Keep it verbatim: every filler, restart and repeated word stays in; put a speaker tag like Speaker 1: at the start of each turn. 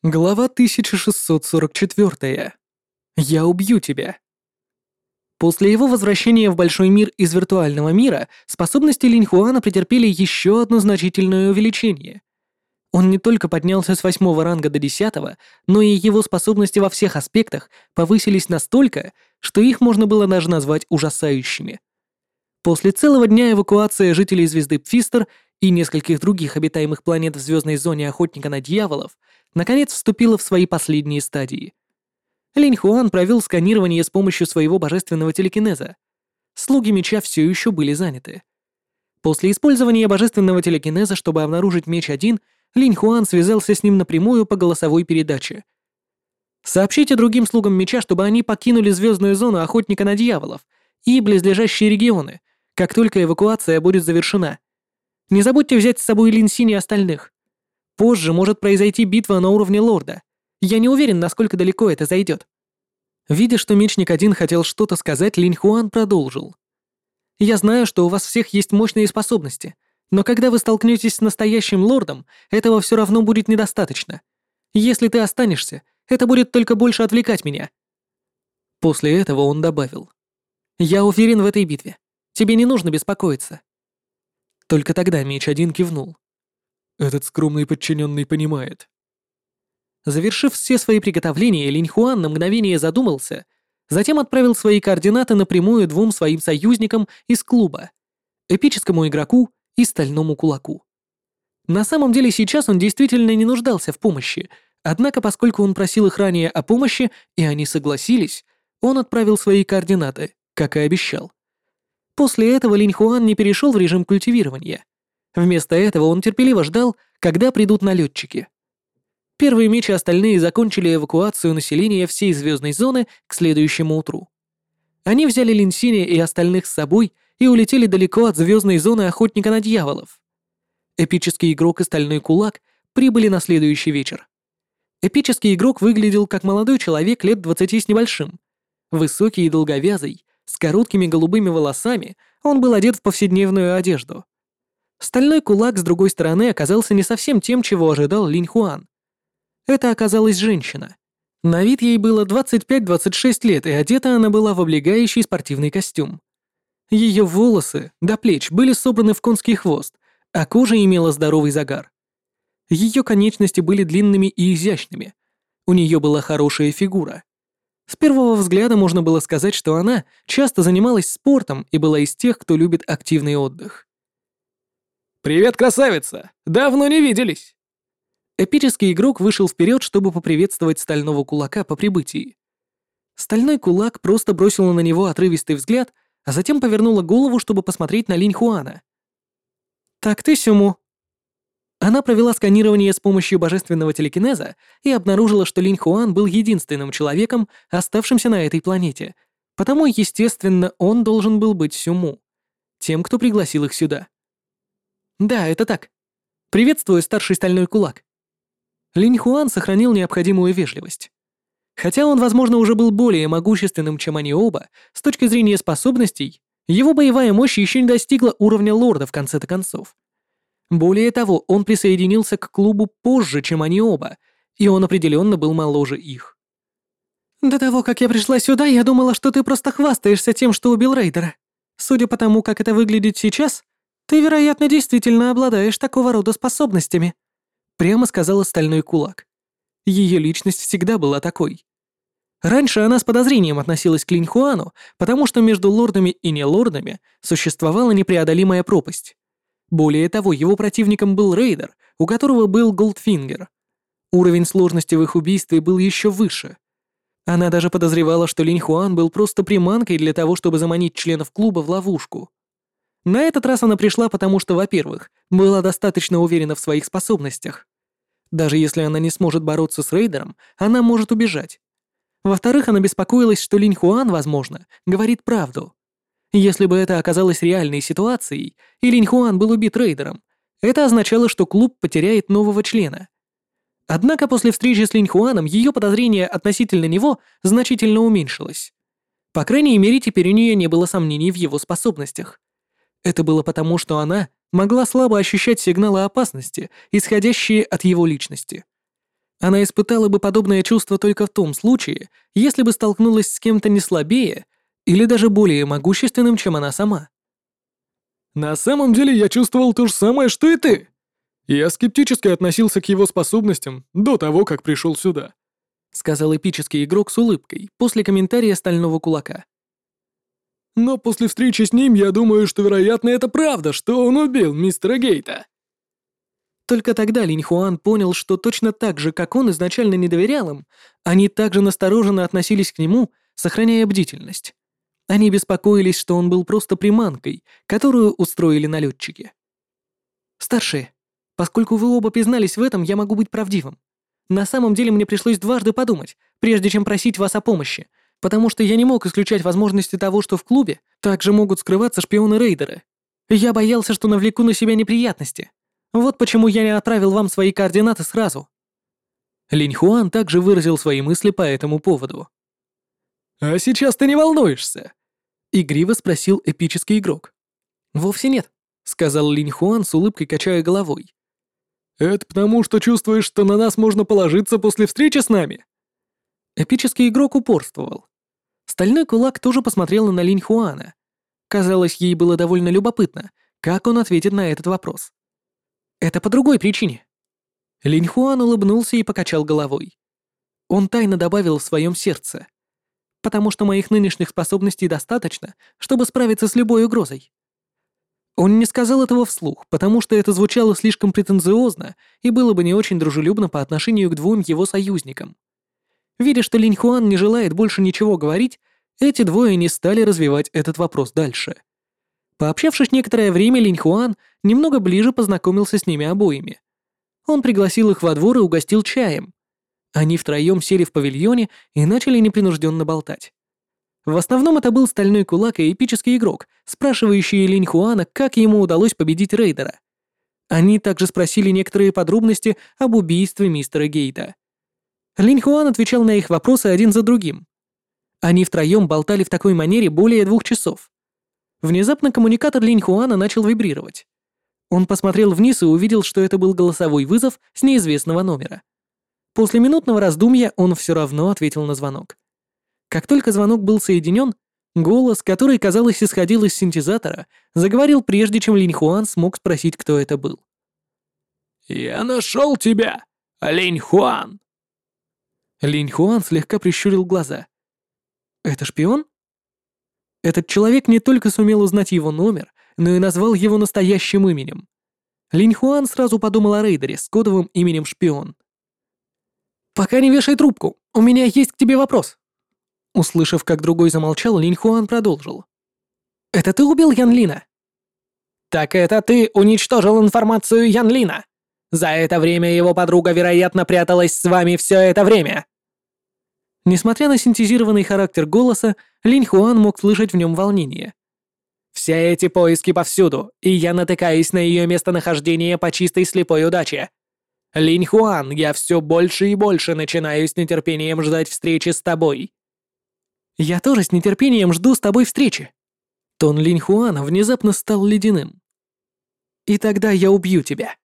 Speaker 1: Глава тысяча шестьсот сорок четыре. Я убью тебя. После его возвращения в большой мир из виртуального мира, способности Линьхуана претерпели еще одно значительное увеличение. Он не только поднялся с восьмого ранга до десятого, но и его способности во всех аспектах повысились настолько, что их можно было даже назвать ужасающими. После целого дня эвакуации жителей звезды Пфистер и нескольких других обитаемых планет в звездной зоне Охотника на дьяволов наконец вступила в свои последние стадии. Линь Хуан провел сканирование с помощью своего божественного телекинеза. Слуги меча все еще были заняты. После использования божественного телекинеза, чтобы обнаружить меч один, Линь Хуан связался с ним напрямую по голосовой передаче. «Сообщите другим слугам меча, чтобы они покинули звездную зону Охотника на дьяволов и близлежащие регионы, как только эвакуация будет завершена. Не забудьте взять с собой Лин Синь и остальных. Позже может произойти битва на уровне лорда. Я не уверен, насколько далеко это зайдет». Видя, что мечник один хотел что-то сказать, Линь Хуан продолжил. «Я знаю, что у вас всех есть мощные способности, но когда вы столкнетесь с настоящим лордом, этого все равно будет недостаточно. Если ты останешься, это будет только больше отвлекать меня». После этого он добавил. «Я уверен в этой битве. Тебе не нужно беспокоиться». Только тогда меч один кивнул. «Этот скромный подчиненный понимает». Завершив все свои приготовления, Линь Хуан на мгновение задумался, затем отправил свои координаты напрямую двум своим союзникам из клуба — эпическому игроку и стальному кулаку. На самом деле сейчас он действительно не нуждался в помощи, однако поскольку он просил их ранее о помощи, и они согласились, он отправил свои координаты, как и обещал. После этого Линь Хуан не перешел в режим культивирования. Вместо этого он терпеливо ждал, когда придут налетчики. Первый меч и остальные закончили эвакуацию населения всей звездной зоны к следующему утру. Они взяли Лин Синя и остальных с собой и улетели далеко от звездной зоны Охотника на дьяволов. Эпический игрок и стальной кулак прибыли на следующий вечер. Эпический игрок выглядел как молодой человек лет двадцати с небольшим. Высокий и долговязый, с короткими голубыми волосами, он был одет в повседневную одежду. Стальной кулак, с другой стороны, оказался не совсем тем, чего ожидал Линь Хуан. Это оказалась женщина. На вид ей было двадцать пять двадцать шесть лет, и одета она была в облегающий спортивный костюм. Ее волосы до плеч были собраны в конский хвост, а кожа имела здоровый загар. Ее конечности были длинными и изящными. У нее была хорошая фигура. С первого взгляда можно было сказать, что она часто занималась спортом и была из тех, кто любит активный отдых. «Привет, красавица! Давно не виделись!» Эпический игрок вышел вперед, чтобы поприветствовать стального кулака по прибытии. Стальной кулак просто бросил на него отрывистый взгляд, а затем повернула голову, чтобы посмотреть на Линь Хуана. «Так ты Сюму». Она провела сканирование с помощью божественного телекинеза и обнаружила, что Линь Хуан был единственным человеком, оставшимся на этой планете, потому, естественно, он должен был быть Сюму, тем, кто пригласил их сюда. «Да, это так. Приветствую, старший стальной кулак». Линь Хуан сохранил необходимую вежливость. Хотя он, возможно, уже был более могущественным, чем они оба, с точки зрения способностей, его боевая мощь еще не достигла уровня лорда в конце-то концов. Более того, он присоединился к клубу позже, чем они оба, и он определенно был моложе их. «До того, как я пришла сюда, я думала, что ты просто хвастаешься тем, что убил рейдера. Судя по тому, как это выглядит сейчас, ты, вероятно, действительно обладаешь такого рода способностями», прямо сказала стальной кулак. Ее личность всегда была такой. Раньше она с подозрением относилась к Линь Хуану, потому что между лордами и нелордами существовала непреодолимая пропасть. Более того, его противником был рейдер, у которого был Голдфингер. Уровень сложности в их убийстве был еще выше. Она даже подозревала, что Линь Хуан был просто приманкой для того, чтобы заманить членов клуба в ловушку. На этот раз она пришла, потому что, во-первых, была достаточно уверена в своих способностях. Даже если она не сможет бороться с рейдером, она может убежать. Во-вторых, она беспокоилась, что Линь Хуан, возможно, говорит правду. Если бы это оказалось реальной ситуацией, и Линь Хуан был убит рейдером, это означало, что клуб потеряет нового члена. Однако после встречи с Линь Хуаном ее подозрение относительно него значительно уменьшилось. По крайней мере, теперь у нее не было сомнений в его способностях. Это было потому, что она могла слабо ощущать сигналы опасности, исходящие от его личности. Она испытала бы подобное чувство только в том случае, если бы столкнулась с кем-то не слабее или даже более могущественным, чем она сама.
Speaker 2: На самом деле я чувствовал то же самое, что и ты. Я скептически относился к его способностям до того, как пришел сюда.
Speaker 1: Сказал эпический игрок с улыбкой после комментария стального кулака.
Speaker 2: Но после встречи с ним я думаю, что вероятно это правда, что он убил мистера Гейта.
Speaker 1: Только тогда Линь Хуан понял, что точно так же, как он изначально не доверял им, они также настороженно относились к нему, сохраняя бдительность. Они беспокоились, что он был просто приманкой, которую устроили налетчики. «Старшие, поскольку вы оба признались в этом, я могу быть правдивым. На самом деле мне пришлось дважды подумать, прежде чем просить вас о помощи, потому что я не мог исключать возможности того, что в клубе также могут скрываться шпионы-рейдеры. Я боялся, что навлеку на себя неприятности. Вот почему я не отправил вам свои координаты сразу». Линь Хуан также выразил свои мысли по этому поводу.
Speaker 2: «А сейчас ты не волнуешься?»
Speaker 1: — игриво спросил эпический игрок. «Вовсе нет», — сказал Линь Хуан с улыбкой, качая головой.
Speaker 2: «Это потому, что чувствуешь, что на нас можно положиться после встречи с нами?»
Speaker 1: Эпический игрок упорствовал. Стальной кулак тоже посмотрела на Линь Хуана. Казалось, ей было довольно любопытно, как он ответит на этот вопрос. «Это по другой причине». Линь Хуан улыбнулся и покачал головой. Он тайно добавил в своем сердце. «Потому что моих нынешних способностей достаточно, чтобы справиться с любой угрозой». Он не сказал этого вслух, потому что это звучало слишком претенциозно и было бы не очень дружелюбно по отношению к двум его союзникам. Видя, что Линь Хуан не желает больше ничего говорить, эти двое не стали развивать этот вопрос дальше. Пообщавшись некоторое время, Линь Хуан немного ближе познакомился с ними обоими. Он пригласил их во двор и угостил чаем. Они втроем сели в павильоне и начали непринужденно болтать. В основном это был стальной кулак и эпический игрок, спрашивающий Линь Хуана, как ему удалось победить рейдера. Они также спросили некоторые подробности об убийстве мистера Гейта. Линь Хуан отвечал на их вопросы один за другим. Они втроем болтали в такой манере более двух часов. Внезапно коммуникатор Линь Хуана начал вибрировать. Он посмотрел вниз и увидел, что это был голосовой вызов с неизвестного номера. После минутного раздумья он все равно ответил на звонок. Как только звонок был соединен, голос, который, казалось, исходил из синтезатора, заговорил прежде, чем Линь Хуан смог спросить, кто это был.
Speaker 2: «Я нашел тебя, Линь Хуан!»
Speaker 1: Линь Хуан слегка прищурил глаза. «Это шпион?» Этот человек не только сумел узнать его номер, но и назвал его настоящим именем. Линь Хуан сразу подумал о рейдере с кодовым именем «Шпион». «Пока не вешай трубку, у меня есть к тебе вопрос». Услышав, как другой замолчал, Линь Хуан продолжил. «Это ты убил Ян Лина?» «Так это ты уничтожил информацию Ян Лина. За это время его подруга, вероятно, пряталась с вами все это время». Несмотря на синтезированный характер голоса, Линь Хуан мог слышать в нем волнение. «Все эти поиски повсюду, и я натыкаюсь на ее местонахождение по чистой слепой удаче. Линь Хуан, я все больше и больше начинаю с нетерпением ждать встречи с тобой». «Я тоже с нетерпением жду с тобой встречи». Тон Линь Хуана внезапно стал ледяным. «И тогда я убью тебя».